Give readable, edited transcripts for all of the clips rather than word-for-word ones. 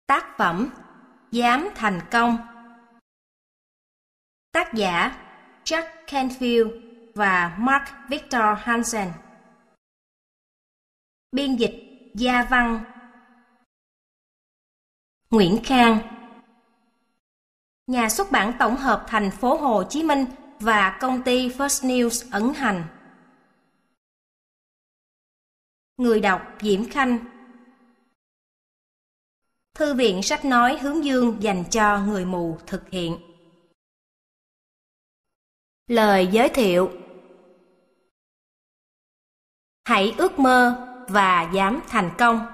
Tác phẩm Dám thành công. Tác giả Jack Canfield và Mark Victor Hansen. Biên dịch Gia Văn. Nguyễn Khang. Nhà xuất bản tổng hợp thành phố Hồ Chí Minh và công ty First News ấn hành. Người đọc Diễm Khanh. Thư viện sách nói Hướng Dương dành cho người mù thực hiện. Lời giới thiệu. Hãy ước mơ và dám thành công.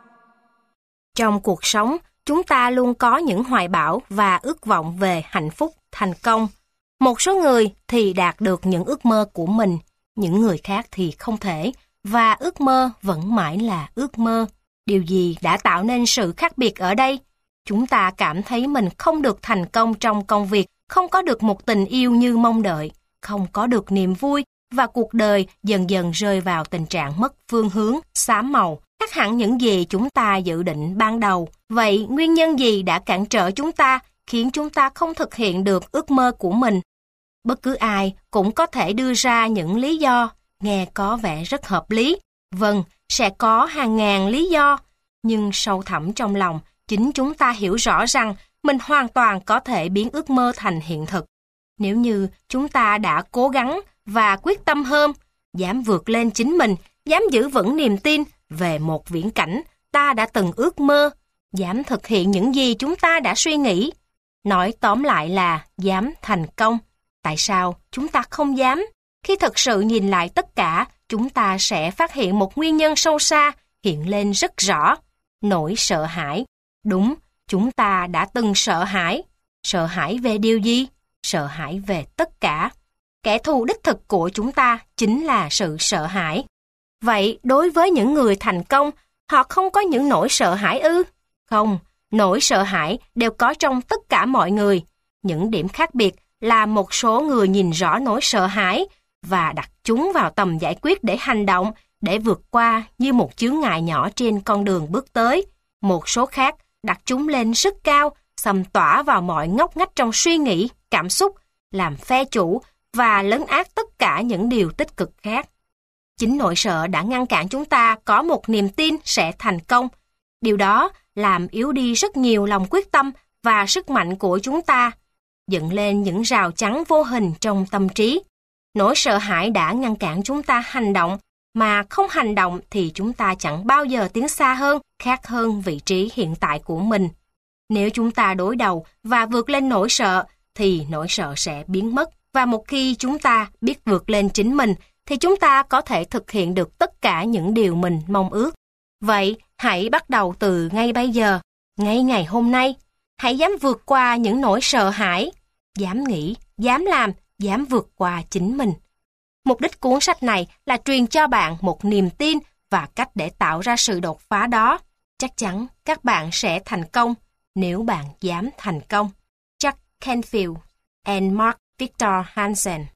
Trong cuộc sống, chúng ta luôn có những hoài bão và ước vọng về hạnh phúc, thành công. Một số người thì đạt được những ước mơ của mình, những người khác thì không thể, và ước mơ vẫn mãi là ước mơ. Điều gì đã tạo nên sự khác biệt ở đây? Chúng ta cảm thấy mình không được thành công trong công việc, không có được một tình yêu như mong đợi, không có được niềm vui, và cuộc đời dần dần rơi vào tình trạng mất phương hướng, xám màu, khác hẳn những gì chúng ta dự định ban đầu. Vậy nguyên nhân gì đã cản trở chúng ta, khiến chúng ta không thực hiện được ước mơ của mình? Bất cứ ai cũng có thể đưa ra những lý do, nghe có vẻ rất hợp lý. Vâng, sẽ có hàng ngàn lý do, nhưng sâu thẳm trong lòng, chính chúng ta hiểu rõ rằng mình hoàn toàn có thể biến ước mơ thành hiện thực. Nếu như chúng ta đã cố gắng và quyết tâm hơn, dám vượt lên chính mình, dám giữ vững niềm tin về một viễn cảnh ta đã từng ước mơ, dám thực hiện những gì chúng ta đã suy nghĩ. Nói tóm lại là dám thành công. Tại sao chúng ta không dám? Khi thực sự nhìn lại tất cả, chúng ta sẽ phát hiện một nguyên nhân sâu xa hiện lên rất rõ. Nỗi sợ hãi. Đúng, chúng ta đã từng sợ hãi. Sợ hãi về điều gì? Sợ hãi về tất cả. Kẻ thù đích thực của chúng ta chính là sự sợ hãi. Vậy đối với những người thành công, họ không có những nỗi sợ hãi ư? Không, nỗi sợ hãi đều có trong tất cả mọi người. Những điểm khác biệt là một số người nhìn rõ nỗi sợ hãi và đặt chúng vào tầm giải quyết để hành động, để vượt qua như một chướng ngại nhỏ trên con đường bước tới. Một số khác đặt chúng lên rất cao, xâm tỏa vào mọi ngóc ngách trong suy nghĩ, cảm xúc, làm phe chủ và lấn át tất cả những điều tích cực khác. Chính nỗi sợ đã ngăn cản chúng ta có một niềm tin sẽ thành công. Điều đó làm yếu đi rất nhiều lòng quyết tâm và sức mạnh của chúng ta, dựng lên những rào chắn vô hình trong tâm trí. Nỗi sợ hãi đã ngăn cản chúng ta hành động, mà không hành động thì chúng ta chẳng bao giờ tiến xa hơn, khác hơn vị trí hiện tại của mình. Nếu chúng ta đối đầu và vượt lên nỗi sợ, thì nỗi sợ sẽ biến mất. Và một khi chúng ta biết vượt lên chính mình, thì chúng ta có thể thực hiện được tất cả những điều mình mong ước. Vậy, hãy bắt đầu từ ngay bây giờ, ngay ngày hôm nay. Hãy dám vượt qua những nỗi sợ hãi, dám nghĩ, dám làm, dám vượt qua chính mình. Mục đích cuốn sách này là truyền cho bạn một niềm tin và cách để tạo ra sự đột phá đó. Chắc chắn các bạn sẽ thành công nếu bạn dám thành công. Jack Canfield and Mark Victor Hansen.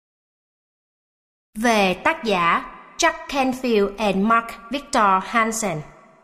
Về tác giả Jack Canfield and Mark Victor Hansen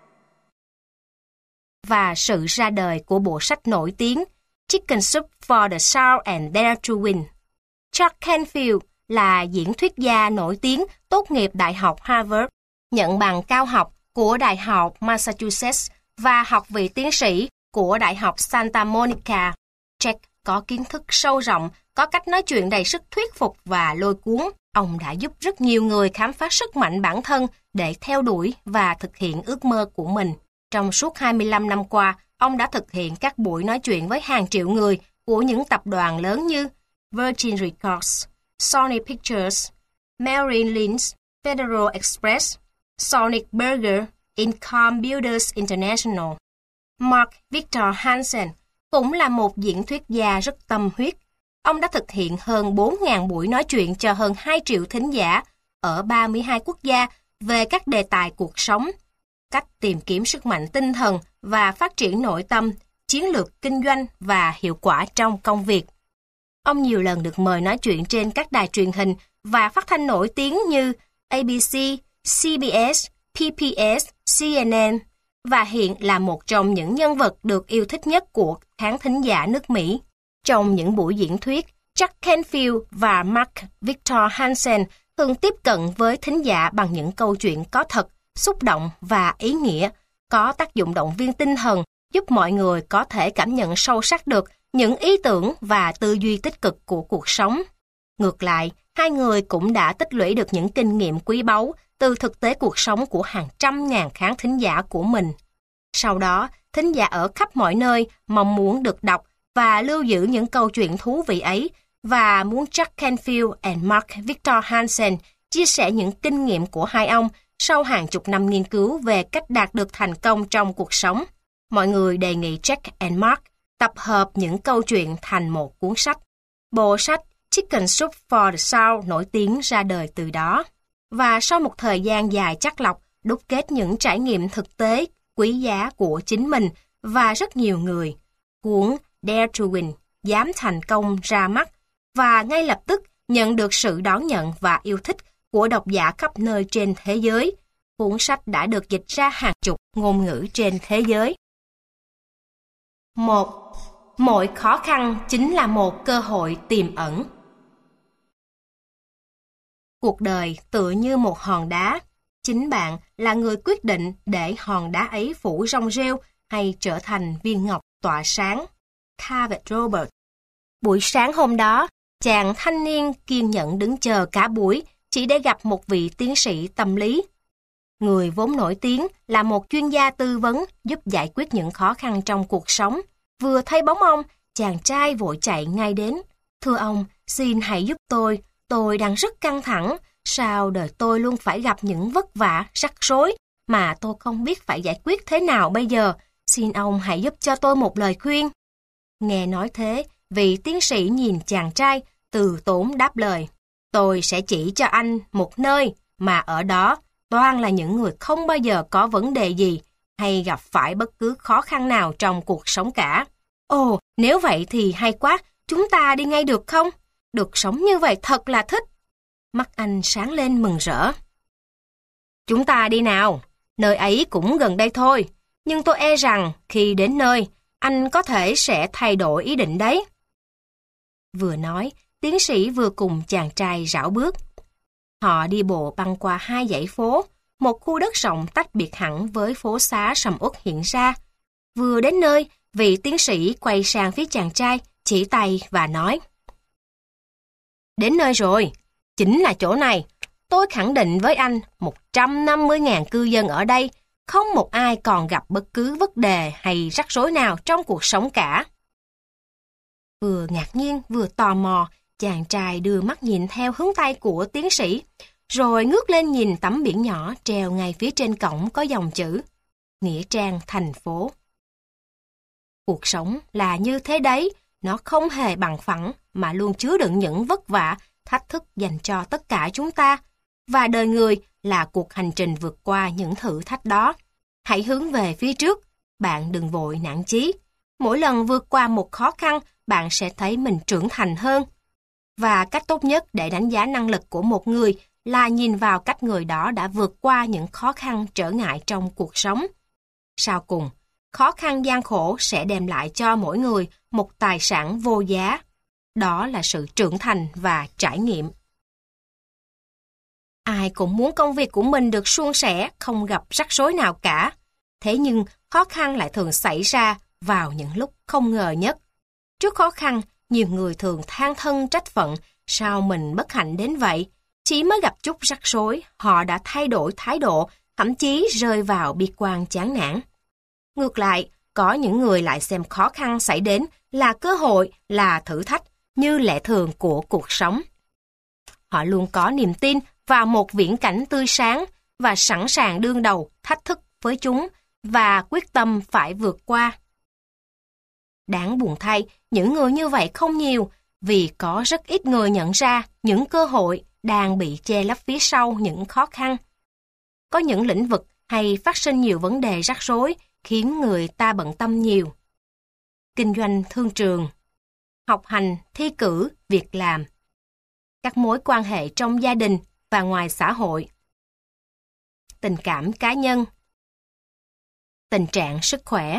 và sự ra đời của bộ sách nổi tiếng Chicken Soup for the Soul and Dare to Win. Jack Canfield là diễn thuyết gia nổi tiếng, tốt nghiệp Đại học Harvard, nhận bằng cao học của Đại học Massachusetts và học vị tiến sĩ của Đại học Santa Monica. Jack có kiến thức sâu rộng, có cách nói chuyện đầy sức thuyết phục và lôi cuốn. Ông đã giúp rất nhiều người khám phá sức mạnh bản thân để theo đuổi và thực hiện ước mơ của mình. Trong suốt 25 năm qua, ông đã thực hiện các buổi nói chuyện với hàng triệu người của những tập đoàn lớn như Virgin Records, Sony Pictures, Merrill Lynch, Federal Express, Sonic Burger, Income Builders International. Mark Victor Hansen cũng là một diễn thuyết gia rất tâm huyết. Ông đã thực hiện hơn 4.000 buổi nói chuyện cho hơn 2 triệu thính giả ở 32 quốc gia về các đề tài cuộc sống, cách tìm kiếm sức mạnh tinh thần và phát triển nội tâm, chiến lược kinh doanh và hiệu quả trong công việc. Ông nhiều lần được mời nói chuyện trên các đài truyền hình và phát thanh nổi tiếng như ABC, CBS, PBS, CNN, và hiện là một trong những nhân vật được yêu thích nhất của khán thính giả nước Mỹ. Trong những buổi diễn thuyết, Jack Canfield và Mark Victor Hansen thường tiếp cận với thính giả bằng những câu chuyện có thật, xúc động và ý nghĩa, có tác dụng động viên tinh thần, giúp mọi người có thể cảm nhận sâu sắc được những ý tưởng và tư duy tích cực của cuộc sống. Ngược lại, hai người cũng đã tích lũy được những kinh nghiệm quý báu từ thực tế cuộc sống của hàng trăm ngàn khán thính giả của mình. Sau đó, thính giả ở khắp mọi nơi mong muốn được đọc và lưu giữ những câu chuyện thú vị ấy và muốn Jack Canfield và Mark Victor Hansen chia sẻ những kinh nghiệm của hai ông sau hàng chục năm nghiên cứu về cách đạt được thành công trong cuộc sống. Mọi người đề nghị Jack và Mark tập hợp những câu chuyện thành một cuốn sách. Bộ sách Chicken Soup for the Soul nổi tiếng ra đời từ đó. Và sau một thời gian dài chắt lọc, đúc kết những trải nghiệm thực tế quý giá của chính mình và rất nhiều người, cuốn Dare to Win, dám thành công ra mắt và ngay lập tức nhận được sự đón nhận và yêu thích của độc giả khắp nơi trên thế giới. Cuốn sách đã được dịch ra hàng chục ngôn ngữ trên thế giới. 1. Mọi khó khăn chính là một cơ hội tiềm ẩn. Cuộc đời tựa như một hòn đá. Chính bạn là người quyết định để hòn đá ấy phủ rong rêu hay trở thành viên ngọc tỏa sáng. Carver Robert. Buổi sáng hôm đó, chàng thanh niên kiên nhẫn đứng chờ cả buổi chỉ để gặp một vị tiến sĩ tâm lý. Người vốn nổi tiếng là một chuyên gia tư vấn giúp giải quyết những khó khăn trong cuộc sống. Vừa thấy bóng ông, chàng trai vội chạy ngay đến. Thưa ông, xin hãy giúp tôi đang rất căng thẳng. Sao đời tôi luôn phải gặp những vất vả, rắc rối mà tôi không biết phải giải quyết thế nào bây giờ. Xin ông hãy giúp cho tôi một lời khuyên. Nghe nói thế, vị tiến sĩ nhìn chàng trai, từ tốn đáp lời. Tôi sẽ chỉ cho anh một nơi mà ở đó toàn là những người không bao giờ có vấn đề gì hay gặp phải bất cứ khó khăn nào trong cuộc sống cả. Ồ, nếu vậy thì hay quá, chúng ta đi ngay được không? Được sống như vậy thật là thích. Mắt anh sáng lên mừng rỡ. Chúng ta đi nào, nơi ấy cũng gần đây thôi. Nhưng tôi e rằng khi đến nơi, anh có thể sẽ thay đổi ý định đấy. Vừa nói, tiến sĩ vừa cùng chàng trai rảo bước. Họ đi bộ băng qua hai dãy phố, một khu đất rộng tách biệt hẳn với phố xá sầm uất hiện ra. Vừa đến nơi, vị tiến sĩ quay sang phía chàng trai, chỉ tay và nói. Đến nơi rồi, chính là chỗ này. Tôi khẳng định với anh, 150.000 cư dân ở đây, không một ai còn gặp bất cứ vấn đề hay rắc rối nào trong cuộc sống cả. Vừa ngạc nhiên vừa tò mò, chàng trai đưa mắt nhìn theo hướng tay của tiến sĩ, rồi ngước lên nhìn tấm biển nhỏ treo ngay phía trên cổng có dòng chữ Nghĩa trang thành phố. Cuộc sống là như thế đấy, nó không hề bằng phẳng mà luôn chứa đựng những vất vả, thách thức dành cho tất cả chúng ta. Và đời người là cuộc hành trình vượt qua những thử thách đó. Hãy hướng về phía trước, bạn đừng vội nản chí. Mỗi lần vượt qua một khó khăn, bạn sẽ thấy mình trưởng thành hơn. Và cách tốt nhất để đánh giá năng lực của một người là nhìn vào cách người đó đã vượt qua những khó khăn trở ngại trong cuộc sống. Sau cùng, khó khăn gian khổ sẽ đem lại cho mỗi người một tài sản vô giá. Đó là sự trưởng thành và trải nghiệm. Ai cũng muốn công việc của mình được suôn sẻ, không gặp rắc rối nào cả. Thế nhưng, khó khăn lại thường xảy ra vào những lúc không ngờ nhất. Trước khó khăn, nhiều người thường than thân trách phận, sao mình bất hạnh đến vậy? Chỉ mới gặp chút rắc rối, họ đã thay đổi thái độ, thậm chí rơi vào bi quan chán nản. Ngược lại, có những người lại xem khó khăn xảy đến là cơ hội, là thử thách, như lẽ thường của cuộc sống. Họ luôn có niềm tin vào một viễn cảnh tươi sáng và sẵn sàng đương đầu thách thức với chúng và quyết tâm phải vượt qua. Đáng buồn thay, những người như vậy không nhiều vì có rất ít người nhận ra những cơ hội đang bị che lấp phía sau những khó khăn. Có những lĩnh vực hay phát sinh nhiều vấn đề rắc rối khiến người ta bận tâm nhiều. Kinh doanh thương trường, học hành, thi cử, việc làm, các mối quan hệ trong gia đình và ngoài xã hội, tình cảm cá nhân, tình trạng sức khỏe.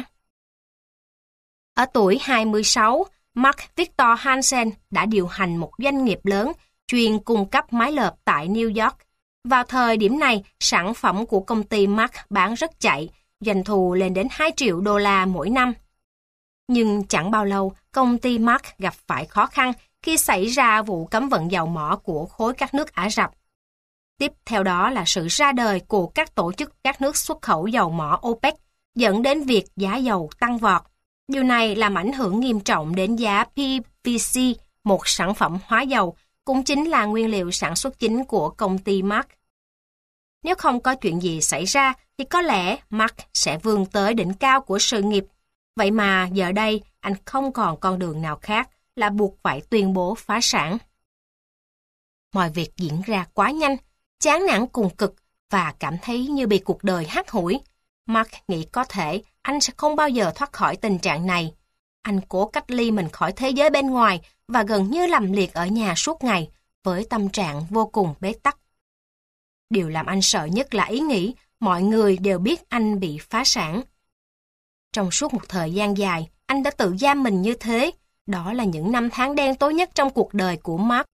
Ở tuổi 26, Mark Victor Hansen đã điều hành một doanh nghiệp lớn chuyên cung cấp máy lợp tại New York. Vào thời điểm này, sản phẩm của công ty Mark bán rất chạy, doanh thu lên đến 2 triệu đô la mỗi năm. Nhưng chẳng bao lâu, công ty Mark gặp phải khó khăn khi xảy ra vụ cấm vận dầu mỏ của khối các nước Ả Rập. Tiếp theo đó là sự ra đời của các tổ chức các nước xuất khẩu dầu mỏ OPEC, dẫn đến việc giá dầu tăng vọt. Điều này làm ảnh hưởng nghiêm trọng đến giá PVC, một sản phẩm hóa dầu, cũng chính là nguyên liệu sản xuất chính của công ty Mark. Nếu không có chuyện gì xảy ra, thì có lẽ Mark sẽ vươn tới đỉnh cao của sự nghiệp. Vậy mà giờ đây, anh không còn con đường nào khác là buộc phải tuyên bố phá sản. Mọi việc diễn ra quá nhanh, chán nản cùng cực và cảm thấy như bị cuộc đời hắt hủi. Mark nghĩ có thể anh sẽ không bao giờ thoát khỏi tình trạng này. Anh cố cách ly mình khỏi thế giới bên ngoài và gần như nằm liệt ở nhà suốt ngày với tâm trạng vô cùng bế tắc. Điều làm anh sợ nhất là ý nghĩ mọi người đều biết anh bị phá sản. Trong suốt một thời gian dài, anh đã tự giam mình như thế. Đó là những năm tháng đen tối nhất trong cuộc đời của Mark.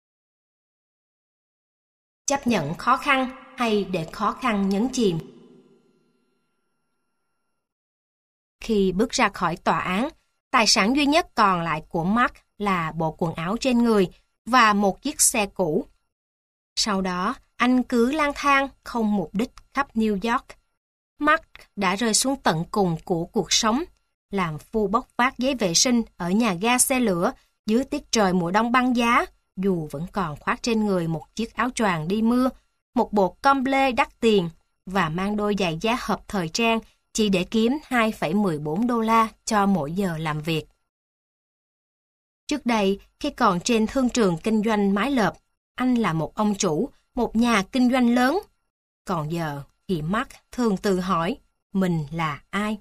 Chấp nhận khó khăn hay để khó khăn nhấn chìm? Khi bước ra khỏi tòa án, tài sản duy nhất còn lại của Mark là bộ quần áo trên người và một chiếc xe cũ. Sau đó, anh cứ lang thang không mục đích khắp New York. Mark đã rơi xuống tận cùng của cuộc sống, làm phu bốc vác giấy vệ sinh ở nhà ga xe lửa dưới tiết trời mùa đông băng giá, dù vẫn còn khoác trên người một chiếc áo choàng đi mưa, một bộ comble đắt tiền và mang đôi giày da hộp thời trang chỉ để kiếm 2,14 đô la cho mỗi giờ làm việc. Trước đây, khi còn trên thương trường kinh doanh máy lợp, anh là một ông chủ, một nhà kinh doanh lớn. Còn giờ thì Mark thường tự hỏi, mình là ai?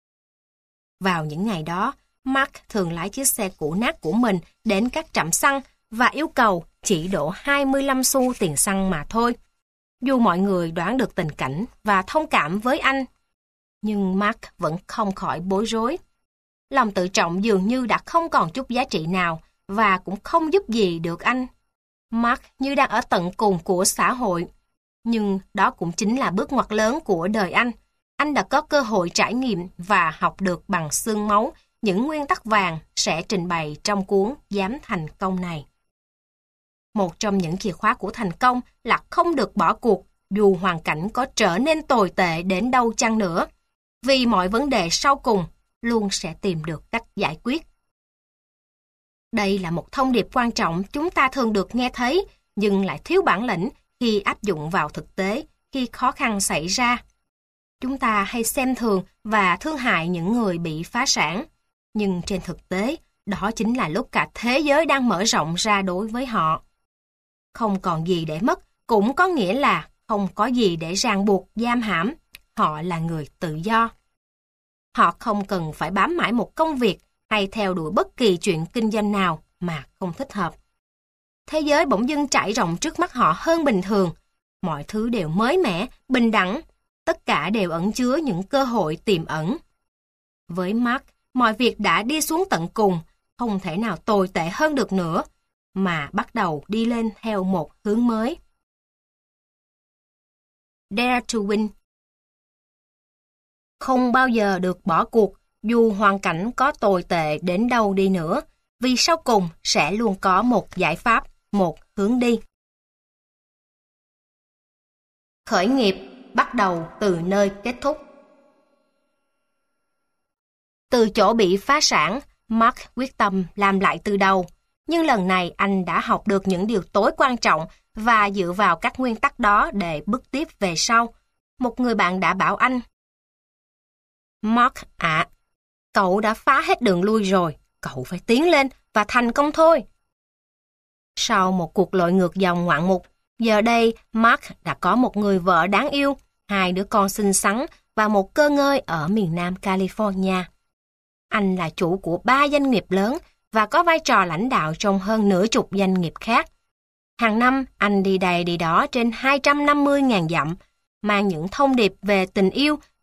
Vào những ngày đó, Mark thường lái chiếc xe cũ nát của mình đến các trạm xăng và yêu cầu chỉ đổ 25 xu tiền xăng mà thôi. Dù mọi người đoán được tình cảnh và thông cảm với anh, nhưng Mark vẫn không khỏi bối rối. Lòng tự trọng dường như đã không còn chút giá trị nào và cũng không giúp gì được anh. Mark như đang ở tận cùng của xã hội. Nhưng đó cũng chính là bước ngoặt lớn của đời anh. Anh đã có cơ hội trải nghiệm và học được bằng xương máu những nguyên tắc vàng sẽ trình bày trong cuốn Dám Thành Công này. Một trong những chìa khóa của thành công là không được bỏ cuộc dù hoàn cảnh có trở nên tồi tệ đến đâu chăng nữa. Vì mọi vấn đề sau cùng luôn sẽ tìm được cách giải quyết. Đây là một thông điệp quan trọng chúng ta thường được nghe thấy nhưng lại thiếu bản lĩnh khi áp dụng vào thực tế khi khó khăn xảy ra. Chúng ta hay xem thường và thương hại những người bị phá sản, nhưng trên thực tế, đó chính là lúc cả thế giới đang mở rộng ra đối với họ. Không còn gì để mất, cũng có nghĩa là không có gì để ràng buộc, giam hãm. Họ là người tự do. Họ không cần phải bám mãi một công việc hay theo đuổi bất kỳ chuyện kinh doanh nào mà không thích hợp. Thế giới bỗng dưng trải rộng trước mắt họ hơn bình thường. Mọi thứ đều mới mẻ, bình đẳng. Tất cả đều ẩn chứa những cơ hội tiềm ẩn. Với Mark, mọi việc đã đi xuống tận cùng, không thể nào tồi tệ hơn được nữa, mà bắt đầu đi lên theo một hướng mới. Dare to win. Không bao giờ được bỏ cuộc, dù hoàn cảnh có tồi tệ đến đâu đi nữa, vì sau cùng sẽ luôn có một giải pháp, một hướng đi. Khởi nghiệp bắt đầu từ nơi kết thúc. Từ chỗ bị phá sản, Mark quyết tâm làm lại từ đầu. Nhưng lần này anh đã học được những điều tối quan trọng và dựa vào các nguyên tắc đó để bước tiếp về sau. Một người bạn đã bảo anh: Mark ạ, cậu đã phá hết đường lui rồi, cậu phải tiến lên và thành công thôi. Sau một cuộc lội ngược dòng ngoạn mục, giờ đây Mark đã có một người vợ đáng yêu, 2 đứa con xinh xắn và một cơ ngơi ở miền Nam California. Anh là chủ của 3 doanh nghiệp lớn và có vai trò lãnh đạo trong hơn nửa chục doanh nghiệp khác. Hàng năm, anh đi đây đi đó trên 250.000 dặm, mang những thông điệp về tình yêu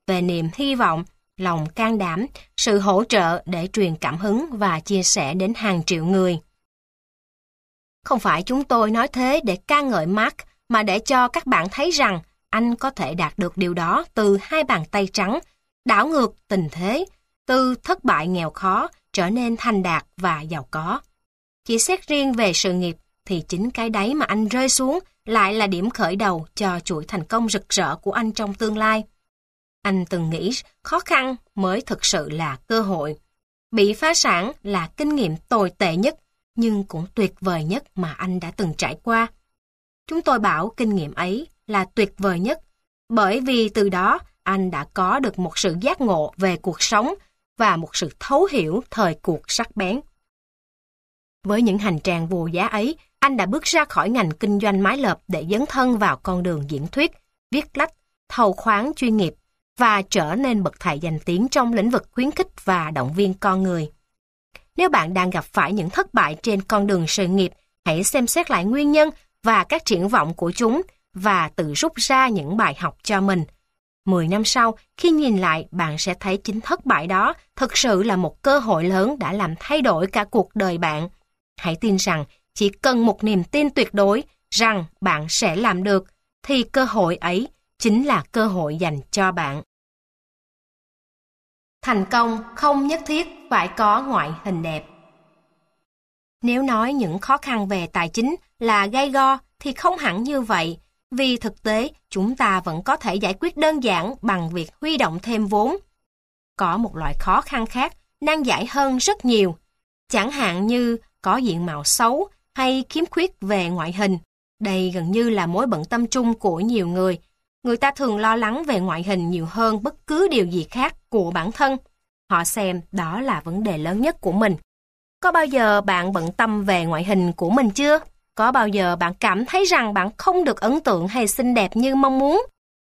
về niềm hy vọng, lòng can đảm, sự hỗ trợ để truyền cảm hứng và chia sẻ đến hàng triệu người. Không phải chúng tôi nói thế để ca ngợi Mark, mà để cho các bạn thấy rằng anh có thể đạt được điều đó từ 2 bàn tay trắng, đảo ngược tình thế, từ thất bại nghèo khó trở nên thành đạt và giàu có. Chỉ xét riêng về sự nghiệp thì chính cái đáy mà anh rơi xuống lại là điểm khởi đầu cho chuỗi thành công rực rỡ của anh trong tương lai. Anh từng nghĩ khó khăn mới thực sự là cơ hội. Bị phá sản là kinh nghiệm tồi tệ nhất, nhưng cũng tuyệt vời nhất mà anh đã từng trải qua. Chúng tôi bảo kinh nghiệm ấy là tuyệt vời nhất, bởi vì từ đó anh đã có được một sự giác ngộ về cuộc sống và một sự thấu hiểu thời cuộc sắc bén. Với những hành trang vô giá ấy, anh đã bước ra khỏi ngành kinh doanh mái lợp để dấn thân vào con đường diễn thuyết, viết lách, thầu khoáng chuyên nghiệp và trở nên bậc thầy danh tiếng trong lĩnh vực khuyến khích và động viên con người. Nếu bạn đang gặp phải những thất bại trên con đường sự nghiệp, hãy xem xét lại nguyên nhân và các triển vọng của chúng và tự rút ra những bài học cho mình. 10 năm sau, khi nhìn lại, bạn sẽ thấy chính thất bại đó thực sự là một cơ hội lớn đã làm thay đổi cả cuộc đời bạn. Hãy tin rằng chỉ cần một niềm tin tuyệt đối rằng bạn sẽ làm được, thì cơ hội ấy chính là cơ hội dành cho bạn. Thành công không nhất thiết phải có ngoại hình đẹp. Nếu nói những khó khăn về tài chính là gay go thì không hẳn như vậy, vì thực tế chúng ta vẫn có thể giải quyết đơn giản bằng việc huy động thêm vốn. Có một loại khó khăn khác nan giải hơn rất nhiều, chẳng hạn như có diện mạo xấu hay khiếm khuyết về ngoại hình. Đây gần như là mối bận tâm chung của nhiều người. Người ta thường lo lắng về ngoại hình nhiều hơn bất cứ điều gì khác của bản thân. Họ xem đó là vấn đề lớn nhất của mình. Có bao giờ bạn bận tâm về ngoại hình của mình chưa? Có bao giờ bạn cảm thấy rằng bạn không được ấn tượng hay xinh đẹp như mong muốn?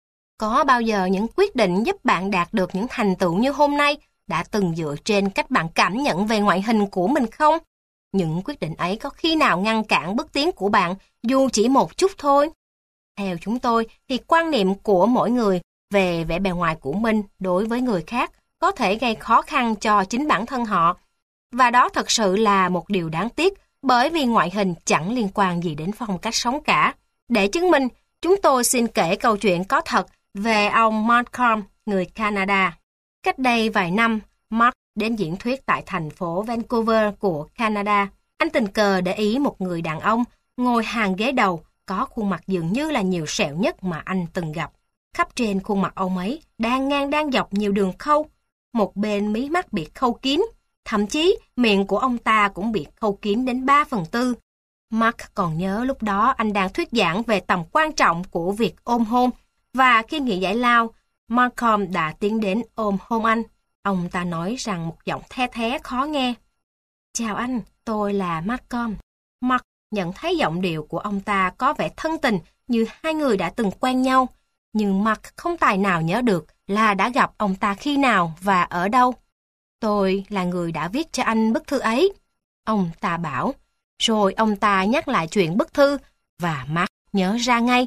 Có bao giờ những quyết định giúp bạn đạt được những thành tựu như hôm nay đã từng dựa trên cách bạn cảm nhận về ngoại hình của mình không? Những quyết định ấy có khi nào ngăn cản bước tiến của bạn dù chỉ một chút thôi? Theo chúng tôi thì quan niệm của mỗi người về vẻ bề ngoài của mình đối với người khác có thể gây khó khăn cho chính bản thân họ. Và đó thật sự là một điều đáng tiếc, bởi vì ngoại hình chẳng liên quan gì đến phong cách sống cả. Để chứng minh, chúng tôi xin kể câu chuyện có thật về ông Malcolm, người Canada. Cách đây vài năm, Mark đến diễn thuyết tại thành phố Vancouver của Canada. Anh tình cờ để ý một người đàn ông ngồi hàng ghế đầu, có khuôn mặt dường như là nhiều sẹo nhất mà anh từng gặp. Khắp trên khuôn mặt ông ấy, đang ngang đang dọc nhiều đường khâu. Một bên mí mắt bị khâu kín, thậm chí miệng của ông ta cũng bị khâu kín đến 3/4. Mark còn nhớ lúc đó anh đang thuyết giảng về tầm quan trọng của việc ôm hôn, và khi nghỉ giải lao, Malcolm đã tiến đến ôm hôn anh. Ông ta nói rằng một giọng the thé khó nghe: "Chào anh, tôi là Malcolm." Mark nhận thấy giọng điệu của ông ta có vẻ thân tình như hai người đã từng quen nhau, nhưng Mark không tài nào nhớ được là đã gặp ông ta khi nào và ở đâu. "Tôi là người đã viết cho anh bức thư ấy," ông ta bảo. Rồi ông ta nhắc lại chuyện bức thư, và Mark nhớ ra ngay.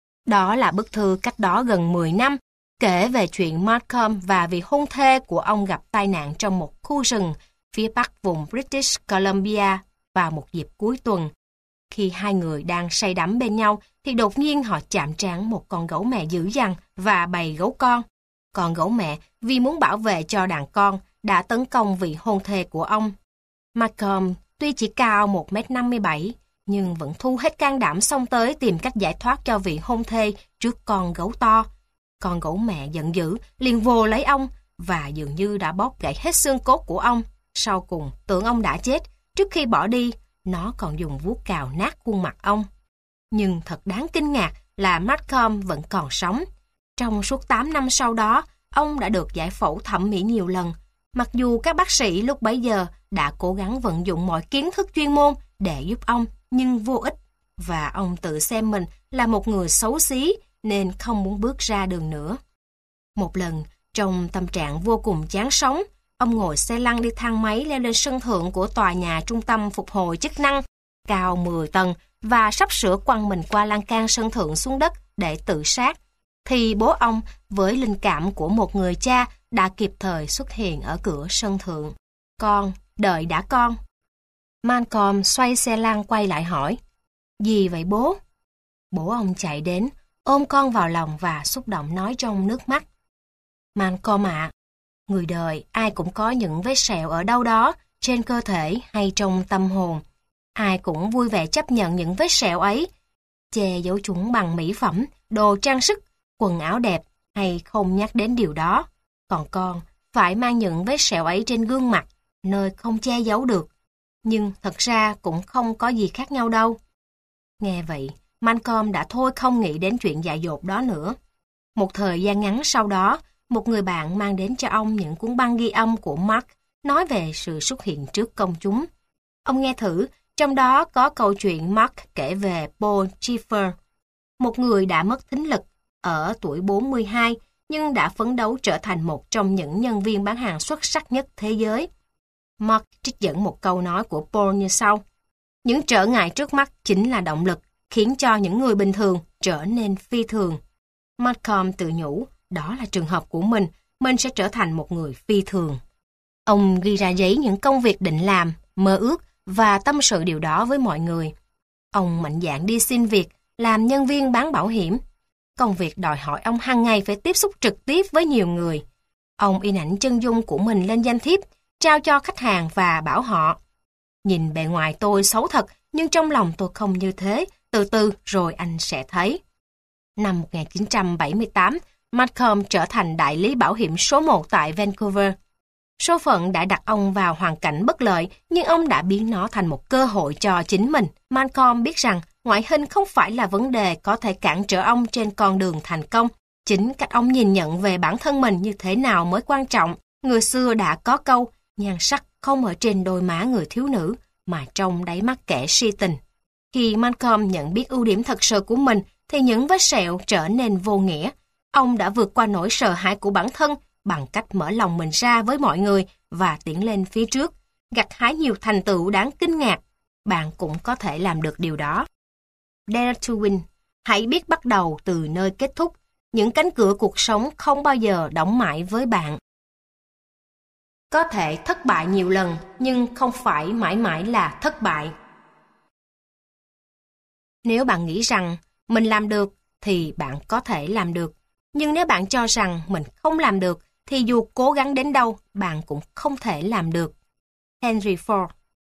Đó là bức thư cách đó gần 10 năm, kể về chuyện Malcolm và vị hôn thê của ông gặp tai nạn trong một khu rừng phía bắc vùng British Columbia vào một dịp cuối tuần. Khi hai người đang say đắm bên nhau, thì đột nhiên họ chạm trán một con gấu mẹ dữ dằn và bầy gấu con. Con gấu mẹ, vì muốn bảo vệ cho đàn con, đã tấn công vị hôn thê của ông. Malcolm tuy chỉ cao 1m57, nhưng vẫn thu hết can đảm xông tới tìm cách giải thoát cho vị hôn thê trước con gấu to. Con gấu mẹ giận dữ, liền vồ lấy ông, và dường như đã bóp gãy hết xương cốt của ông. Sau cùng, tưởng ông đã chết. Trước khi bỏ đi, nó còn dùng vuốt cào nát khuôn mặt ông. Nhưng thật đáng kinh ngạc là Malcolm vẫn còn sống. Trong suốt 8 năm sau đó, ông đã được giải phẫu thẩm mỹ nhiều lần. Mặc dù các bác sĩ lúc bấy giờ đã cố gắng vận dụng mọi kiến thức chuyên môn để giúp ông, nhưng vô ích. Và ông tự xem mình là một người xấu xí nên không muốn bước ra đường nữa. Một lần, trong tâm trạng vô cùng chán sống, ông ngồi xe lăn đi thang máy leo lên sân thượng của tòa nhà trung tâm phục hồi chức năng, cao 10 tầng, và sắp sửa quăng mình qua lan can sân thượng xuống đất để tự sát. thì bố ông với linh cảm của một người cha đã kịp thời xuất hiện ở cửa sân thượng. Con, đợi đã con. Malcolm xoay xe lăn quay lại hỏi, gì vậy bố? Bố ông chạy đến, ôm con vào lòng và xúc động nói trong nước mắt. Malcolm ạ, người đời ai cũng có những vết sẹo ở đâu đó, trên cơ thể hay trong tâm hồn. Ai cũng vui vẻ chấp nhận những vết sẹo ấy, che giấu chúng bằng mỹ phẩm, đồ trang sức, quần áo đẹp hay không nhắc đến điều đó. Còn con phải mang những vết sẹo ấy trên gương mặt, nơi không che giấu được. Nhưng thật ra cũng không có gì khác nhau đâu. Nghe vậy, Malcolm đã thôi không nghĩ đến chuyện dại dột đó nữa. Một thời gian ngắn sau đó, một người bạn mang đến cho ông những cuốn băng ghi âm của Mark nói về sự xuất hiện trước công chúng. Ông nghe thử, trong đó có câu chuyện Mark kể về Paul Schiffer, một người đã mất thính lực ở tuổi 42 nhưng đã phấn đấu trở thành một trong những nhân viên bán hàng xuất sắc nhất thế giới. Mark trích dẫn một câu nói của Paul như sau: những trở ngại trước mắt chính là động lực, khiến cho những người bình thường trở nên phi thường. Malcolm tự nhủ, đó là trường hợp của mình sẽ trở thành một người phi thường. Ông ghi ra giấy những công việc định làm, mơ ước và tâm sự điều đó với mọi người. Ông mạnh dạn đi xin việc, làm nhân viên bán bảo hiểm. Công việc đòi hỏi ông hàng ngày phải tiếp xúc trực tiếp với nhiều người. Ông in ảnh chân dung của mình lên danh thiếp, trao cho khách hàng và bảo họ: nhìn bề ngoài tôi xấu thật, nhưng trong lòng tôi không như thế, từ từ rồi anh sẽ thấy. Năm 1978, Malcolm trở thành đại lý bảo hiểm số 1 tại Vancouver. Số phận đã đặt ông vào hoàn cảnh bất lợi, nhưng ông đã biến nó thành một cơ hội cho chính mình. Malcolm biết rằng ngoại hình không phải là vấn đề có thể cản trở ông trên con đường thành công. Chính cách ông nhìn nhận về bản thân mình như thế nào mới quan trọng. Người xưa đã có câu, nhan sắc không ở trên đôi má người thiếu nữ, mà trong đáy mắt kẻ si tình. Khi Malcolm nhận biết ưu điểm thật sự của mình, thì những vết sẹo trở nên vô nghĩa. Ông đã vượt qua nỗi sợ hãi của bản thân bằng cách mở lòng mình ra với mọi người và tiến lên phía trước, gặt hái nhiều thành tựu đáng kinh ngạc. Bạn cũng có thể làm được điều đó. Dare to win. Hãy biết bắt đầu từ nơi kết thúc. Những cánh cửa cuộc sống không bao giờ đóng mãi với bạn. Có thể thất bại nhiều lần, nhưng không phải mãi mãi là thất bại. Nếu bạn nghĩ rằng mình làm được, thì bạn có thể làm được. Nhưng nếu bạn cho rằng mình không làm được, thì dù cố gắng đến đâu, bạn cũng không thể làm được. Henry Ford.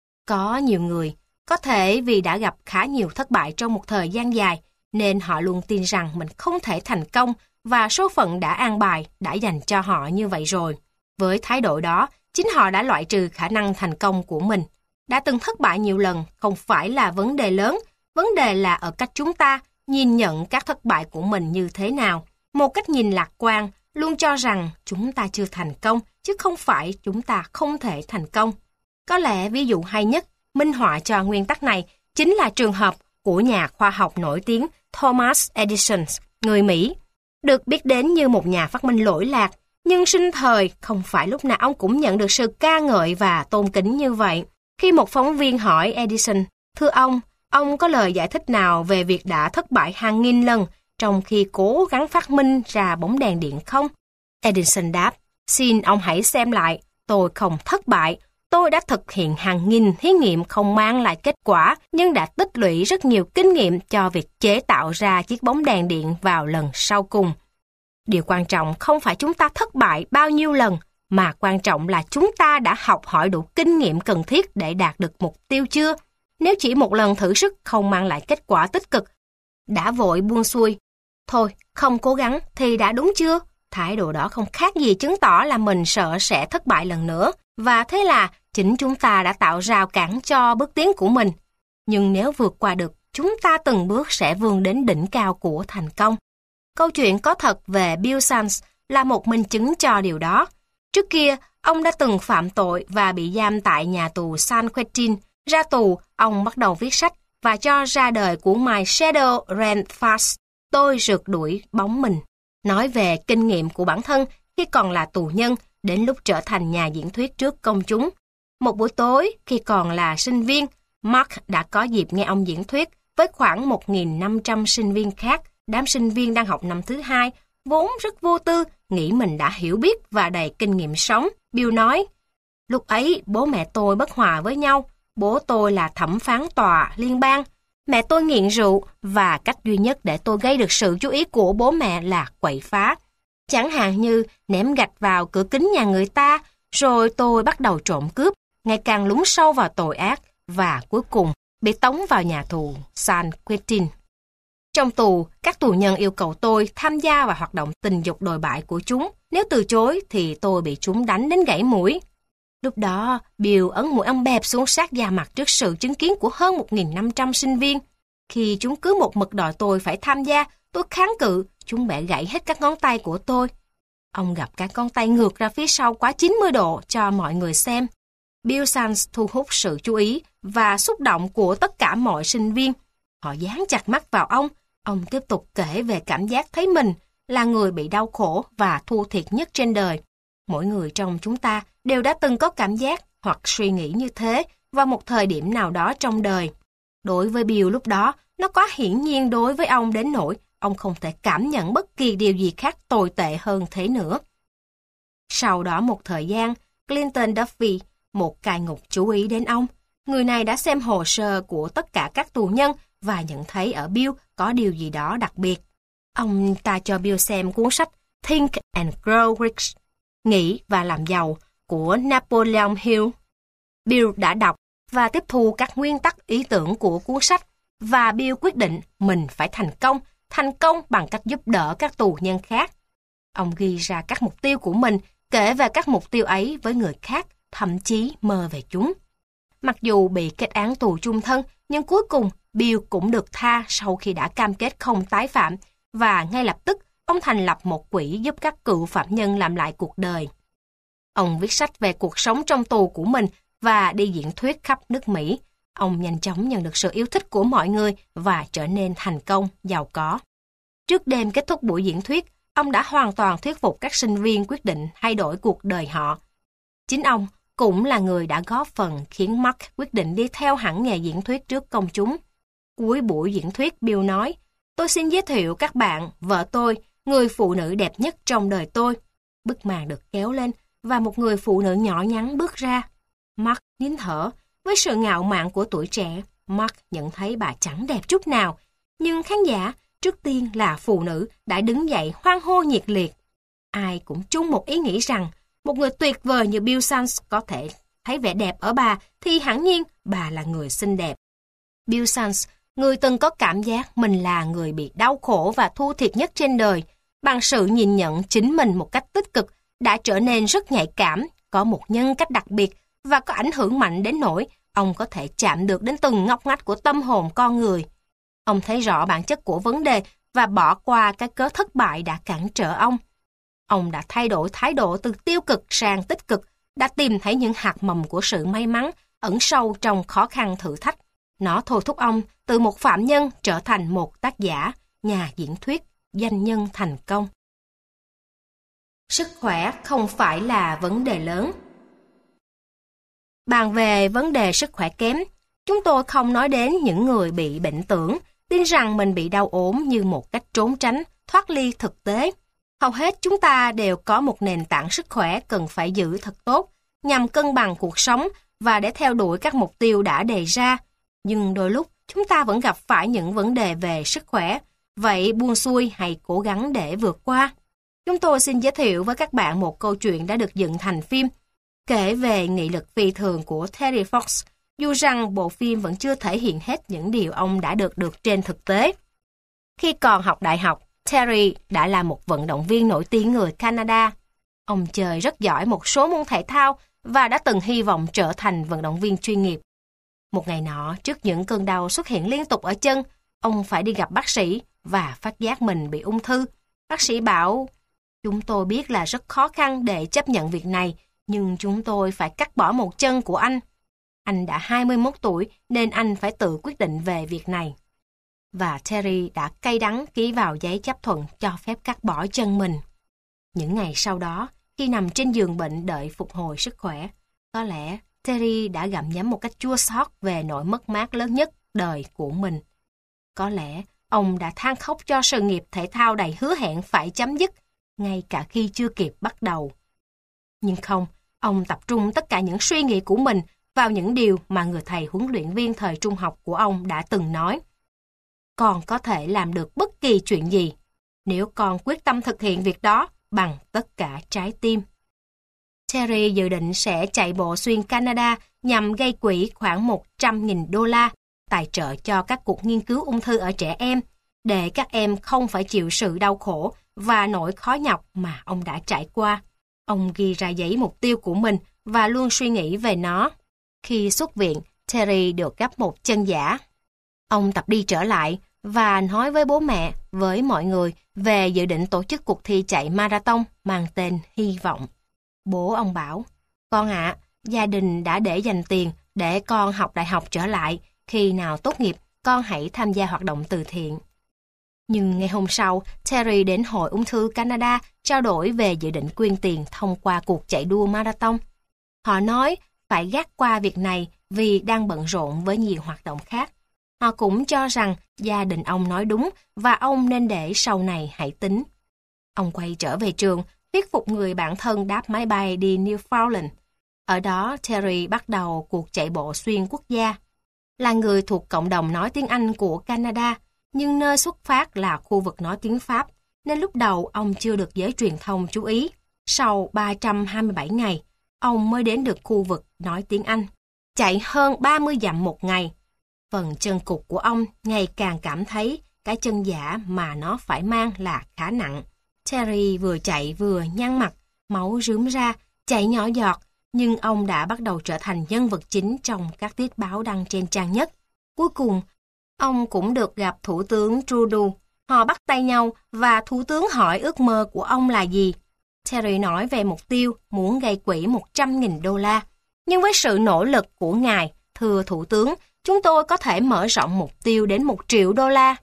Có nhiều người, có thể vì đã gặp khá nhiều thất bại trong một thời gian dài, nên họ luôn tin rằng mình không thể thành công và số phận đã an bài, đã dành cho họ như vậy rồi. Với thái độ đó, chính họ đã loại trừ khả năng thành công của mình. Đã từng thất bại nhiều lần không phải là vấn đề lớn, vấn đề là ở cách chúng ta nhìn nhận các thất bại của mình như thế nào. Một cách nhìn lạc quan, luôn cho rằng chúng ta chưa thành công, chứ không phải chúng ta không thể thành công. Có lẽ ví dụ hay nhất, minh họa cho nguyên tắc này, chính là trường hợp của nhà khoa học nổi tiếng Thomas Edison, người Mỹ. Được biết đến như một nhà phát minh lỗi lạc, nhưng sinh thời không phải lúc nào ông cũng nhận được sự ca ngợi và tôn kính như vậy. Khi một phóng viên hỏi Edison, thưa ông có lời giải thích nào về việc đã thất bại hàng nghìn lần trong khi cố gắng phát minh ra bóng đèn điện không? Edison đáp, xin ông hãy xem lại, tôi không thất bại. Tôi đã thực hiện hàng nghìn thí nghiệm không mang lại kết quả, nhưng đã tích lũy rất nhiều kinh nghiệm cho việc chế tạo ra chiếc bóng đèn điện vào lần sau cùng. Điều quan trọng không phải chúng ta thất bại bao nhiêu lần, mà quan trọng là chúng ta đã học hỏi đủ kinh nghiệm cần thiết để đạt được mục tiêu chưa. Nếu chỉ một lần thử sức không mang lại kết quả tích cực, đã vội buông xuôi, thôi không cố gắng thì đã đúng chưa? Thái độ đó không khác gì chứng tỏ là mình sợ sẽ thất bại lần nữa, và thế là chính chúng ta đã tạo rào cản cho bước tiến của mình. Nhưng nếu vượt qua được, chúng ta từng bước sẽ vươn đến đỉnh cao của thành công. Câu chuyện có thật về Bill Sands là một minh chứng cho điều đó. Trước kia, ông đã từng phạm tội và bị giam tại nhà tù San Quentin. Ra tù, ông bắt đầu viết sách và cho ra đời cuốn My Shadow Ran Fast, tôi rượt đuổi bóng mình. Nói về kinh nghiệm của bản thân khi còn là tù nhân đến lúc trở thành nhà diễn thuyết trước công chúng. Một buổi tối, khi còn là sinh viên, Mark đã có dịp nghe ông diễn thuyết với khoảng 1.500 sinh viên khác Đám sinh viên đang học năm thứ 2, vốn rất vô tư, nghĩ mình đã hiểu biết và đầy kinh nghiệm sống. Bill nói, lúc ấy bố mẹ tôi bất hòa với nhau. Bố tôi là thẩm phán tòa liên bang. Mẹ tôi nghiện rượu và cách duy nhất để tôi gây được sự chú ý của bố mẹ là quậy phá. Chẳng hạn như ném gạch vào cửa kính nhà người ta, rồi tôi bắt đầu trộm cướp, ngày càng lún sâu vào tội ác và cuối cùng bị tống vào nhà tù San Quentin. Trong tù, các tù nhân yêu cầu tôi tham gia vào hoạt động tình dục đồi bại của chúng. Nếu từ chối thì tôi bị chúng đánh đến gãy mũi. Lúc đó, Bill ấn mũi ông bẹp xuống sát da mặt trước sự chứng kiến của hơn 1.500 sinh viên. Khi chúng cứ một mực đòi tôi phải tham gia, tôi kháng cự, chúng bẻ gãy hết các ngón tay của tôi. Ông gập các ngón tay ngược ra phía sau quá 90 độ cho mọi người xem. Bill Sands thu hút sự chú ý và xúc động của tất cả mọi sinh viên. Họ dán chặt mắt vào ông. Ông tiếp tục kể về cảm giác thấy mình là người bị đau khổ và thua thiệt nhất trên đời. Mỗi người trong chúng ta đều đã từng có cảm giác hoặc suy nghĩ như thế vào một thời điểm nào đó trong đời. Đối với Bill lúc đó, nó quá hiển nhiên đối với ông đến nỗi ông không thể cảm nhận bất kỳ điều gì khác tồi tệ hơn thế nữa. Sau đó một thời gian, Clinton Duffy, một cai ngục chú ý đến ông. Người này đã xem hồ sơ của tất cả các tù nhân và nhận thấy ở Bill có điều gì đó đặc biệt. Ông ta cho Bill xem cuốn sách Think and Grow Rich, Nghĩ và Làm Giàu của Napoleon Hill. Bill đã đọc và tiếp thu các nguyên tắc ý tưởng của cuốn sách và Bill quyết định mình phải thành công bằng cách giúp đỡ các tù nhân khác. Ông ghi ra các mục tiêu của mình, kể về các mục tiêu ấy với người khác, thậm chí mơ về chúng. Mặc dù bị kết án tù chung thân, nhưng cuối cùng Bill cũng được tha sau khi đã cam kết không tái phạm, và ngay lập tức ông thành lập một quỹ giúp các cựu phạm nhân làm lại cuộc đời. Ông viết sách về cuộc sống trong tù của mình và đi diễn thuyết khắp nước Mỹ. Ông nhanh chóng nhận được sự yêu thích của mọi người và trở nên thành công, giàu có. Trước đêm kết thúc buổi diễn thuyết, ông đã hoàn toàn thuyết phục các sinh viên quyết định thay đổi cuộc đời họ. Chính ông cũng là người đã góp phần khiến Mark quyết định đi theo hẳn nghề diễn thuyết trước công chúng. Cuối buổi diễn thuyết, Bill nói, tôi xin giới thiệu các bạn, vợ tôi, người phụ nữ đẹp nhất trong đời tôi. Bức màn được kéo lên và một người phụ nữ nhỏ nhắn bước ra. Mark nín thở. Với sự ngạo mạn của tuổi trẻ, Mark nhận thấy bà chẳng đẹp chút nào. Nhưng khán giả, trước tiên là phụ nữ, đã đứng dậy hoan hô nhiệt liệt. Ai cũng chung một ý nghĩ rằng, một người tuyệt vời như Bill Sands có thể thấy vẻ đẹp ở bà, thì hẳn nhiên bà là người xinh đẹp. Bill Sands, người từng có cảm giác mình là người bị đau khổ và thua thiệt nhất trên đời, bằng sự nhìn nhận chính mình một cách tích cực, đã trở nên rất nhạy cảm, có một nhân cách đặc biệt và có ảnh hưởng mạnh đến nỗi ông có thể chạm được đến từng ngóc ngách của tâm hồn con người. Ông thấy rõ bản chất của vấn đề và bỏ qua cái cớ thất bại đã cản trở ông. Ông đã thay đổi thái độ từ tiêu cực sang tích cực, đã tìm thấy những hạt mầm của sự may mắn ẩn sâu trong khó khăn thử thách. Nó thôi thúc ông từ một phạm nhân trở thành một tác giả, nhà diễn thuyết, doanh nhân thành công. Sức khỏe không phải là vấn đề lớn. Bàn về vấn đề sức khỏe kém, chúng tôi không nói đến những người bị bệnh tưởng, tin rằng mình bị đau ốm như một cách trốn tránh, thoát ly thực tế. Hầu hết chúng ta đều có một nền tảng sức khỏe cần phải giữ thật tốt, nhằm cân bằng cuộc sống và để theo đuổi các mục tiêu đã đề ra. Nhưng đôi lúc, chúng ta vẫn gặp phải những vấn đề về sức khỏe, vậy buông xuôi hay cố gắng để vượt qua. Chúng tôi xin giới thiệu với các bạn một câu chuyện đã được dựng thành phim, kể về nghị lực phi thường của Terry Fox, dù rằng bộ phim vẫn chưa thể hiện hết những điều ông đã được trên thực tế. Khi còn học đại học, Terry đã là một vận động viên nổi tiếng người Canada. Ông chơi rất giỏi một số môn thể thao và đã từng hy vọng trở thành vận động viên chuyên nghiệp. Một ngày nọ, trước những cơn đau xuất hiện liên tục ở chân, ông phải đi gặp bác sĩ và phát giác mình bị ung thư. Bác sĩ bảo, chúng tôi biết là rất khó khăn để chấp nhận việc này, nhưng chúng tôi phải cắt bỏ một chân của anh. Anh đã 21 tuổi nên anh phải tự quyết định về việc này. Và Terry đã cay đắng ký vào giấy chấp thuận cho phép cắt bỏ chân mình. Những ngày sau đó, khi nằm trên giường bệnh đợi phục hồi sức khỏe, có lẽ Terry đã gặm nhấm một cách chua xót về nỗi mất mát lớn nhất đời của mình. Có lẽ ông đã than khóc cho sự nghiệp thể thao đầy hứa hẹn phải chấm dứt, ngay cả khi chưa kịp bắt đầu. Nhưng không, ông tập trung tất cả những suy nghĩ của mình vào những điều mà người thầy huấn luyện viên thời trung học của ông đã từng nói. Con có thể làm được bất kỳ chuyện gì, nếu con quyết tâm thực hiện việc đó bằng tất cả trái tim. Terry dự định sẽ chạy bộ xuyên Canada nhằm gây quỹ khoảng $100,000 tài trợ cho các cuộc nghiên cứu ung thư ở trẻ em, để các em không phải chịu sự đau khổ và nỗi khó nhọc mà ông đã trải qua. Ông ghi ra giấy mục tiêu của mình và luôn suy nghĩ về nó. Khi xuất viện, Terry được gắp một chân giả. Ông tập đi trở lại và nói với bố mẹ, với mọi người về dự định tổ chức cuộc thi chạy marathon mang tên Hy vọng. Bố ông bảo, con ạ, gia đình đã để dành tiền để con học đại học trở lại. Khi nào tốt nghiệp, con hãy tham gia hoạt động từ thiện. Nhưng ngày hôm sau, Terry đến Hội Ung thư Canada trao đổi về dự định quyên tiền thông qua cuộc chạy đua marathon. Họ nói phải gác qua việc này vì đang bận rộn với nhiều hoạt động khác. Họ cũng cho rằng gia đình ông nói đúng và ông nên để sau này hãy tính. Ông quay trở về trường, thuyết phục người bạn thân đáp máy bay đi Newfoundland. Ở đó, Terry bắt đầu cuộc chạy bộ xuyên quốc gia. Là người thuộc cộng đồng nói tiếng Anh của Canada, nhưng nơi xuất phát là khu vực nói tiếng Pháp, nên lúc đầu ông chưa được giới truyền thông chú ý. Sau 327 ngày, ông mới đến được khu vực nói tiếng Anh. Chạy hơn 30 dặm một ngày. Phần chân cụt của ông ngày càng cảm thấy cái chân giả mà nó phải mang là khá nặng. Terry vừa chạy vừa nhăn mặt, máu rướm ra, chảy nhỏ giọt, nhưng ông đã bắt đầu trở thành nhân vật chính trong các tiết báo đăng trên trang nhất. Cuối cùng, ông cũng được gặp Thủ tướng Trudeau. Họ bắt tay nhau và Thủ tướng hỏi ước mơ của ông là gì. Terry nói về mục tiêu muốn gây quỹ $100,000. Nhưng với sự nỗ lực của ngài, thưa Thủ tướng, chúng tôi có thể mở rộng mục tiêu đến $1 triệu.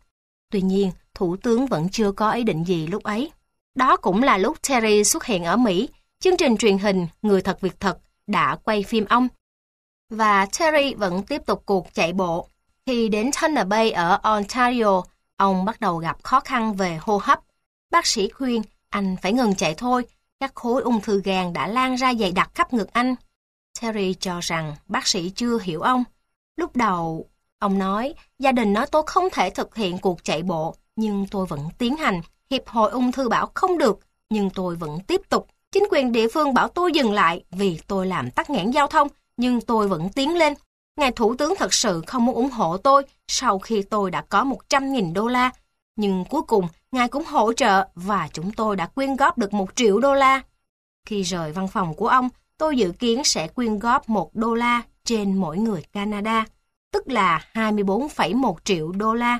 Tuy nhiên, Thủ tướng vẫn chưa có ý định gì lúc ấy. Đó cũng là lúc Terry xuất hiện ở Mỹ. Chương trình truyền hình Người thật việc thật đã quay phim ông. Và Terry vẫn tiếp tục cuộc chạy bộ. Khi đến Thunder Bay ở Ontario, ông bắt đầu gặp khó khăn về hô hấp. Bác sĩ khuyên anh phải ngừng chạy thôi, các khối ung thư gan đã lan ra dày đặc khắp ngực anh. Terry cho rằng bác sĩ chưa hiểu ông. Lúc đầu, ông nói, gia đình nói tôi không thể thực hiện cuộc chạy bộ, nhưng tôi vẫn tiến hành. Hiệp hội ung thư bảo không được, nhưng tôi vẫn tiếp tục. Chính quyền địa phương bảo tôi dừng lại vì tôi làm tắc nghẽn giao thông, nhưng tôi vẫn tiến lên. Ngài Thủ tướng thật sự không muốn ủng hộ tôi sau khi tôi đã có $100,000. Nhưng cuối cùng, Ngài cũng hỗ trợ và chúng tôi đã quyên góp được $1 triệu. Khi rời văn phòng của ông, tôi dự kiến sẽ quyên góp $1 trên mỗi người Canada, tức là $24,1 triệu.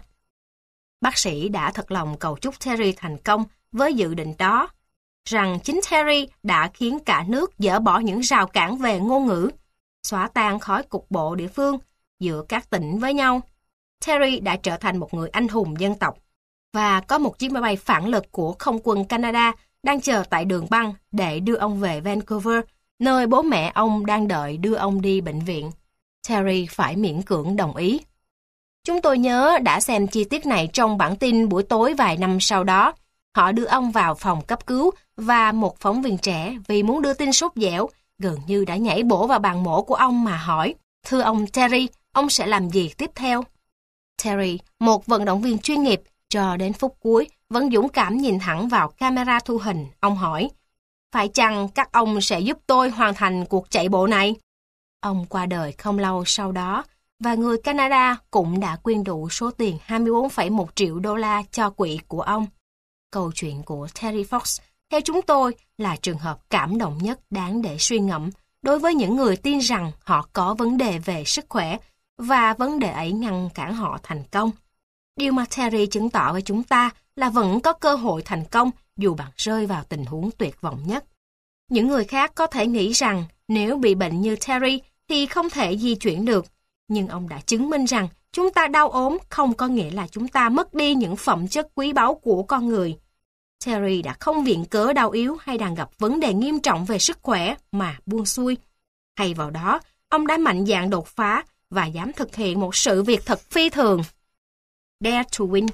Bác sĩ đã thật lòng cầu chúc Terry thành công với dự định đó, rằng chính Terry đã khiến cả nước dỡ bỏ những rào cản về ngôn ngữ, xóa tan khói cục bộ địa phương giữa các tỉnh với nhau. Terry đã trở thành một người anh hùng dân tộc, và có một chiếc máy bay phản lực của không quân Canada đang chờ tại đường băng để đưa ông về Vancouver, nơi bố mẹ ông đang đợi đưa ông đi bệnh viện. Terry phải miễn cưỡng đồng ý. Chúng tôi nhớ đã xem chi tiết này trong bản tin buổi tối vài năm sau đó. Họ đưa ông vào phòng cấp cứu và một phóng viên trẻ vì muốn đưa tin sốt dẻo gần như đã nhảy bổ vào bàn mổ của ông mà hỏi, thưa ông Terry, ông sẽ làm gì tiếp theo? Terry, một vận động viên chuyên nghiệp, cho đến phút cuối vẫn dũng cảm nhìn thẳng vào camera thu hình. Ông hỏi, phải chăng các ông sẽ giúp tôi hoàn thành cuộc chạy bộ này? Ông qua đời không lâu sau đó, và người Canada cũng đã quyên đủ số tiền $24,1 triệu cho quỹ của ông. Câu chuyện của Terry Fox, theo chúng tôi, là trường hợp cảm động nhất đáng để suy ngẫm đối với những người tin rằng họ có vấn đề về sức khỏe và vấn đề ấy ngăn cản họ thành công. Điều mà Terry chứng tỏ với chúng ta là vẫn có cơ hội thành công dù bạn rơi vào tình huống tuyệt vọng nhất. Những người khác có thể nghĩ rằng nếu bị bệnh như Terry thì không thể di chuyển được, nhưng ông đã chứng minh rằng chúng ta đau ốm không có nghĩa là chúng ta mất đi những phẩm chất quý báu của con người. Terry đã không viện cớ đau yếu hay đang gặp vấn đề nghiêm trọng về sức khỏe mà buông xuôi. Thay vào đó, ông đã mạnh dạn đột phá và dám thực hiện một sự việc thật phi thường. Dare to win.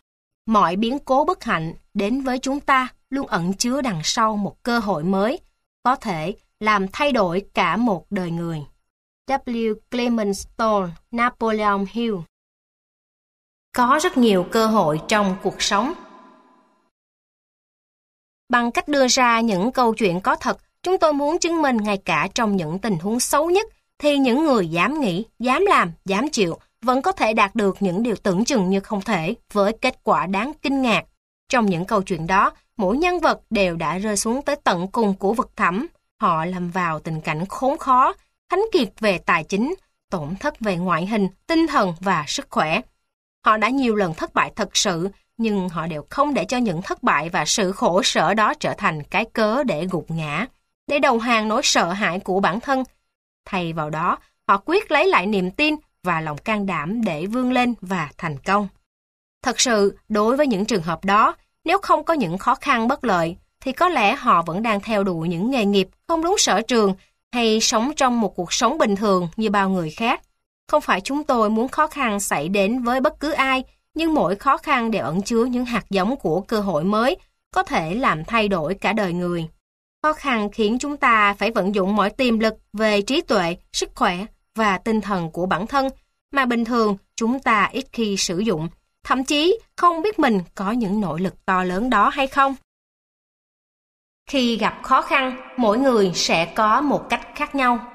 Mọi biến cố bất hạnh đến với chúng ta luôn ẩn chứa đằng sau một cơ hội mới, có thể làm thay đổi cả một đời người. W. Clement Stone, Napoleon Hill. Có rất nhiều cơ hội trong cuộc sống. Bằng cách đưa ra những câu chuyện có thật, chúng tôi muốn chứng minh ngay cả trong những tình huống xấu nhất, thì những người dám nghĩ, dám làm, dám chịu vẫn có thể đạt được những điều tưởng chừng như không thể với kết quả đáng kinh ngạc. Trong những câu chuyện đó, mỗi nhân vật đều đã rơi xuống tới tận cùng của vực thẳm. Họ lâm vào tình cảnh khốn khó, thánh kiệt về tài chính, tổn thất về ngoại hình, tinh thần và sức khỏe. Họ đã nhiều lần thất bại thật sự, nhưng họ đều không để cho những thất bại và sự khổ sở đó trở thành cái cớ để gục ngã, để đầu hàng nỗi sợ hãi của bản thân. Thay vào đó, họ quyết lấy lại niềm tin và lòng can đảm để vươn lên và thành công. Thật sự, đối với những trường hợp đó, nếu không có những khó khăn bất lợi, thì có lẽ họ vẫn đang theo đuổi những nghề nghiệp không đúng sở trường hay sống trong một cuộc sống bình thường như bao người khác. Không phải chúng tôi muốn khó khăn xảy đến với bất cứ ai, nhưng mỗi khó khăn đều ẩn chứa những hạt giống của cơ hội mới, có thể làm thay đổi cả đời người. Khó khăn khiến chúng ta phải vận dụng mọi tiềm lực về trí tuệ, sức khỏe và tinh thần của bản thân, mà bình thường chúng ta ít khi sử dụng, thậm chí không biết mình có những nội lực to lớn đó hay không. Khi gặp khó khăn, mỗi người sẽ có một cách khác nhau.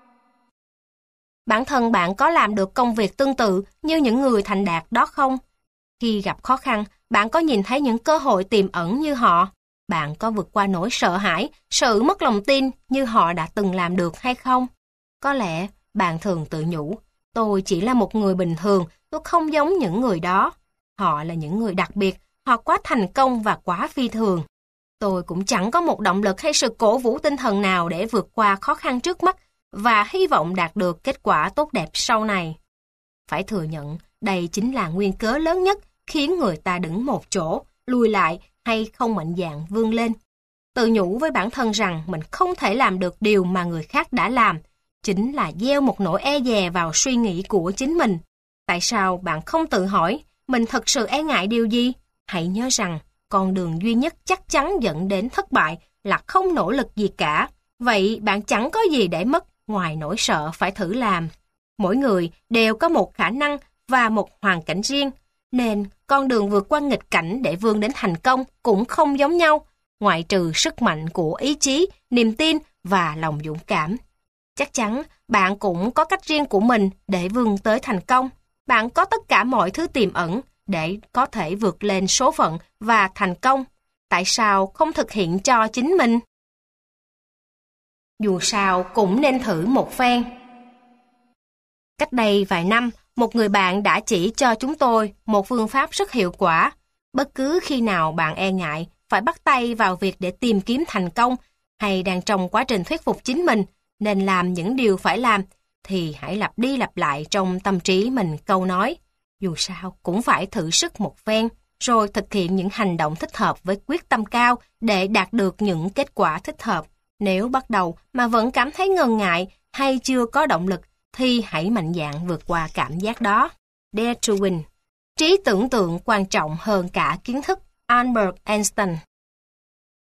Bản thân bạn có làm được công việc tương tự như những người thành đạt đó không? Khi gặp khó khăn, bạn có nhìn thấy những cơ hội tiềm ẩn như họ? Bạn có vượt qua nỗi sợ hãi, sự mất lòng tin như họ đã từng làm được hay không? Có lẽ bạn thường tự nhủ, tôi chỉ là một người bình thường, tôi không giống những người đó. Họ là những người đặc biệt, họ quá thành công và quá phi thường. Tôi cũng chẳng có một động lực hay sự cổ vũ tinh thần nào để vượt qua khó khăn trước mắt và hy vọng đạt được kết quả tốt đẹp sau này. Phải thừa nhận, đây chính là nguyên cớ lớn nhất khiến người ta đứng một chỗ, lùi lại hay không mạnh dạn vươn lên. Tự nhủ với bản thân rằng mình không thể làm được điều mà người khác đã làm, chính là gieo một nỗi e dè vào suy nghĩ của chính mình. Tại sao bạn không tự hỏi, mình thật sự e ngại điều gì? Hãy nhớ rằng, con đường duy nhất chắc chắn dẫn đến thất bại là không nỗ lực gì cả. Vậy bạn chẳng có gì để mất ngoài nỗi sợ phải thử làm. Mỗi người đều có một khả năng và một hoàn cảnh riêng, nên con đường vượt qua nghịch cảnh để vươn đến thành công cũng không giống nhau, ngoại trừ sức mạnh của ý chí, niềm tin và lòng dũng cảm. Chắc chắn bạn cũng có cách riêng của mình để vươn tới thành công. Bạn có tất cả mọi thứ tiềm ẩn để có thể vượt lên số phận và thành công. Tại sao không thực hiện cho chính mình? Dù sao cũng nên thử một phen. Cách đây vài năm, một người bạn đã chỉ cho chúng tôi một phương pháp rất hiệu quả. Bất cứ khi nào bạn e ngại phải bắt tay vào việc để tìm kiếm thành công hay đang trong quá trình thuyết phục chính mình nên làm những điều phải làm, thì hãy lặp đi lặp lại trong tâm trí mình câu nói, dù sao cũng phải thử sức một phen, rồi thực hiện những hành động thích hợp với quyết tâm cao để đạt được những kết quả thích hợp. Nếu bắt đầu mà vẫn cảm thấy ngần ngại hay chưa có động lực, thì hãy mạnh dạn vượt qua cảm giác đó. Dare to win. Trí tưởng tượng quan trọng hơn cả kiến thức. Albert Einstein.